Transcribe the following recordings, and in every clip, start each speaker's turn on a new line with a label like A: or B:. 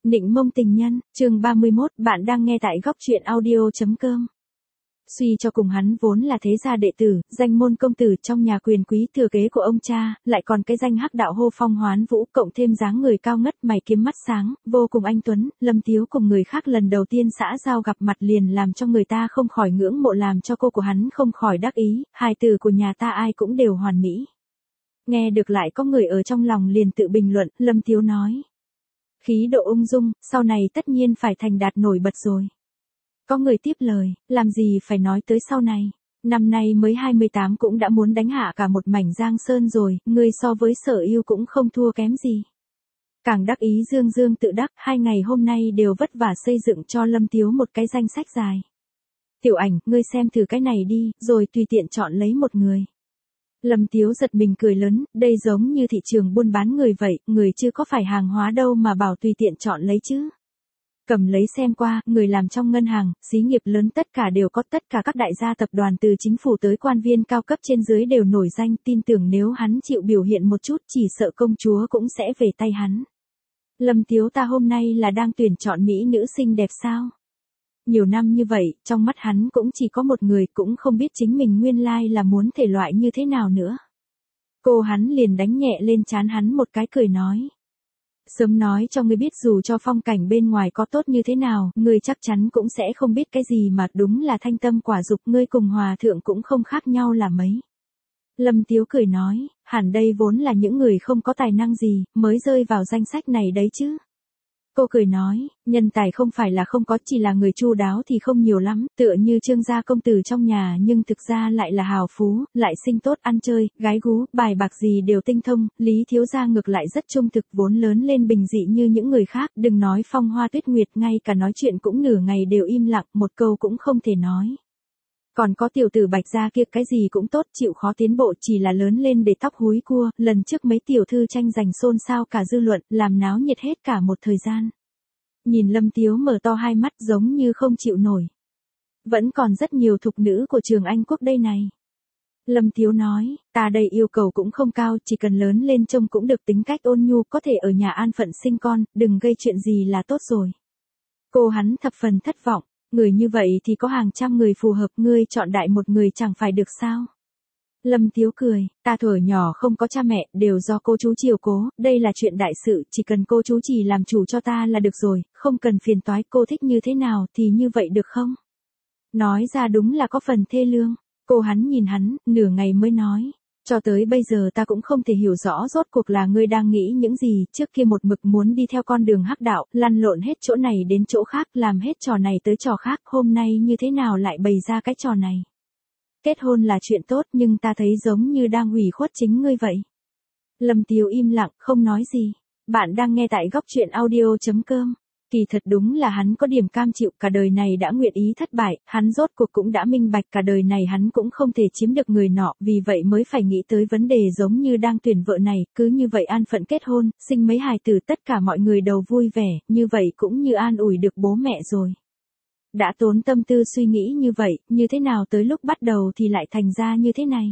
A: Nịnh mông tình nhân, chương 31, bạn đang nghe tại góc truyện audio.com. Suy cho cùng hắn vốn là thế gia đệ tử, danh môn công tử trong nhà quyền quý thừa kế của ông cha, lại còn cái danh hắc đạo hô phong hoán vũ, cộng thêm dáng người cao ngất, mày kiếm mắt sáng, vô cùng anh tuấn. Lâm Tiếu cùng người khác lần đầu tiên xã giao gặp mặt liền làm cho người ta không khỏi ngưỡng mộ, làm cho cô của hắn không khỏi đắc ý, hài tử của nhà ta ai cũng đều hoàn mỹ. Nghe được lại có người ở trong lòng liền tự bình luận, Lâm Tiếu nói. Khí độ ung dung, sau này tất nhiên phải thành đạt nổi bật rồi. Có người tiếp lời, làm gì phải nói tới sau này, năm nay mới 28 cũng đã muốn đánh hạ cả một mảnh Giang Sơn rồi, ngươi so với Sở Yêu cũng không thua kém gì. Càng đắc ý dương dương tự đắc, 2 ngày hôm nay đều vất vả xây dựng cho Lâm Tiếu một cái danh sách dài. Tiểu Ảnh, ngươi xem thử cái này đi, rồi tùy tiện chọn lấy một người. Lâm Tiếu giật mình cười lớn, đây giống như thị trường buôn bán người vậy, người chưa có phải hàng hóa đâu mà bảo tùy tiện chọn lấy chứ. Cầm lấy xem qua, người làm trong ngân hàng, xí nghiệp lớn tất cả đều có, tất cả các đại gia tập đoàn từ chính phủ tới quan viên cao cấp trên dưới đều nổi danh, tin tưởng nếu hắn chịu biểu hiện một chút chỉ sợ công chúa cũng sẽ về tay hắn. Lâm Tiếu ta hôm nay là đang tuyển chọn mỹ nữ xinh đẹp sao? Nhiều năm như vậy, trong mắt hắn cũng chỉ có một người, cũng không biết chính mình nguyên lai là muốn thể loại như thế nào nữa. Cô hắn liền đánh nhẹ lên trán hắn một cái cười nói. Sớm nói cho ngươi biết dù cho phong cảnh bên ngoài có tốt như thế nào, ngươi chắc chắn cũng sẽ không biết cái gì mà đúng là thanh tâm quả dục, ngươi cùng hòa thượng cũng không khác nhau là mấy. Lâm Tiếu cười nói, hẳn đây vốn là những người không có tài năng gì, mới rơi vào danh sách này đấy chứ. Cô cười nói, nhân tài không phải là không có, chỉ là người chu đáo thì không nhiều lắm, tựa như Trương gia công tử trong nhà nhưng thực ra lại là hào phú, lại sinh tốt, ăn chơi, gái gú, bài bạc gì đều tinh thông. Lý thiếu gia ngược lại rất trung thực, vốn lớn lên bình dị như những người khác, đừng nói phong hoa tuyết nguyệt, ngay cả nói chuyện cũng nửa ngày đều im lặng, một câu cũng không thể nói. Còn có tiểu tử Bạch gia kia cái gì cũng tốt, chịu khó tiến bộ, chỉ là lớn lên để tóc húi cua, lần trước mấy tiểu thư tranh giành xôn xao cả dư luận, làm náo nhiệt hết cả một thời gian. Nhìn Lâm Tiếu mở to hai mắt giống như không chịu nổi. Vẫn còn rất nhiều thục nữ của trường Anh Quốc đây này. Lâm Tiếu nói, ta đây yêu cầu cũng không cao, chỉ cần lớn lên trông cũng được, tính cách ôn nhu, có thể ở nhà an phận sinh con, đừng gây chuyện gì là tốt rồi. Cô hắn thập phần thất vọng. Người như vậy thì có hàng trăm người phù hợp, ngươi chọn đại một người chẳng phải được sao? Lâm Tiếu cười, ta thuở nhỏ không có cha mẹ, đều do cô chú chiều cố, đây là chuyện đại sự, chỉ cần cô chú chỉ làm chủ cho ta là được rồi, không cần phiền toái, cô thích như thế nào thì như vậy được không? Nói ra đúng là có phần thê lương. Cô hắn nhìn hắn, nửa ngày mới nói. Cho tới bây giờ ta cũng không thể hiểu rõ rốt cuộc là ngươi đang nghĩ những gì, trước kia một mực muốn đi theo con đường hắc đạo, lăn lộn hết chỗ này đến chỗ khác, làm hết trò này tới trò khác, hôm nay như thế nào lại bày ra cái trò này. Kết hôn là chuyện tốt nhưng ta thấy giống như đang ủy khuất chính ngươi vậy. Lâm Tiếu im lặng, không nói gì. Bạn đang nghe tại góc truyện audio.com. Kỳ thật đúng là hắn có điểm cam chịu, cả đời này đã nguyện ý thất bại, hắn rốt cuộc cũng đã minh bạch cả đời này hắn cũng không thể chiếm được người nọ, vì vậy mới phải nghĩ tới vấn đề giống như đang tuyển vợ này, cứ như vậy an phận kết hôn, sinh mấy hài tử, tất cả mọi người đầu vui vẻ, như vậy cũng như an ủi được bố mẹ rồi. Đã tốn tâm tư suy nghĩ như vậy, như thế nào tới lúc bắt đầu thì lại thành ra như thế này.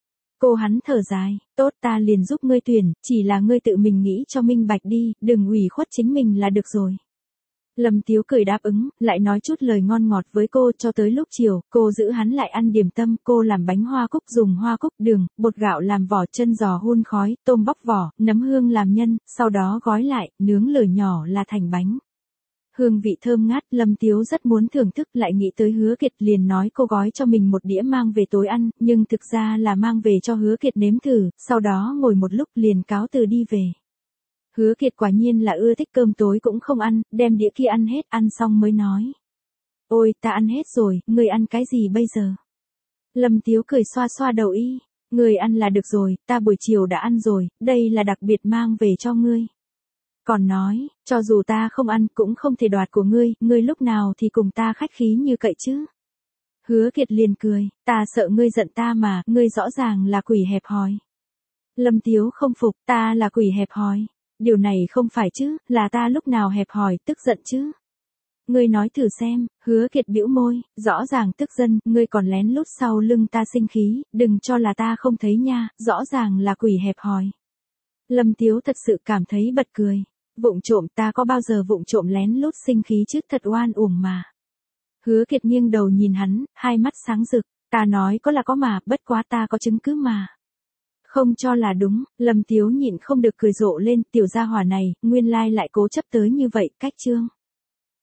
A: Cô hắn thở dài, tốt ta liền giúp ngươi tuyển, chỉ là ngươi tự mình nghĩ cho minh bạch đi, đừng ủy khuất chính mình là được rồi. Lâm Tiếu cười đáp ứng, lại nói chút lời ngon ngọt với cô, cho tới lúc chiều, cô giữ hắn lại ăn điểm tâm, cô làm bánh hoa cúc dùng hoa cúc, đường, bột gạo làm vỏ, chân giò hun khói, tôm bóc vỏ, nấm hương làm nhân, sau đó gói lại, nướng lửa nhỏ là thành bánh. Hương vị thơm ngát, Lâm Tiếu rất muốn thưởng thức, lại nghĩ tới Hứa Kiệt liền nói cô gói cho mình một đĩa mang về tối ăn, nhưng thực ra là mang về cho Hứa Kiệt nếm thử, sau đó ngồi một lúc liền cáo từ đi về. Hứa Kiệt quả nhiên là ưa thích cơm tối cũng không ăn, đem đĩa kia ăn hết, ăn xong mới nói. Ôi, ta ăn hết rồi, ngươi ăn cái gì bây giờ? Lâm Tiếu cười xoa xoa đầu y, ngươi ăn là được rồi, ta buổi chiều đã ăn rồi, đây là đặc biệt mang về cho ngươi. Còn nói, cho dù ta không ăn cũng không thể đoạt của ngươi lúc nào thì cùng ta khách khí như cậy chứ. Hứa Kiệt liền cười, ta sợ ngươi giận ta mà, ngươi rõ ràng là quỷ hẹp hòi. Lâm Tiếu không phục, ta là quỷ hẹp hòi. Điều này không phải chứ, là ta lúc nào hẹp hòi, tức giận chứ. Ngươi nói thử xem, Hứa Kiệt bĩu môi, rõ ràng tức giận, ngươi còn lén lút sau lưng ta sinh khí, đừng cho là ta không thấy nha, rõ ràng là quỷ hẹp hòi. Lâm Tiếu thật sự cảm thấy bật cười. Vụng trộm, ta có bao giờ vụng trộm lén lút sinh khí chứ, thật oan uổng mà. Hứa Kiệt nghiêng đầu nhìn hắn, hai mắt sáng rực, ta nói có là có mà, bất quá ta có chứng cứ mà. Không cho là đúng, Lâm Tiếu nhịn không được cười rộ lên, tiểu gia hỏa này, nguyên lai lại cố chấp tới như vậy, cách trương.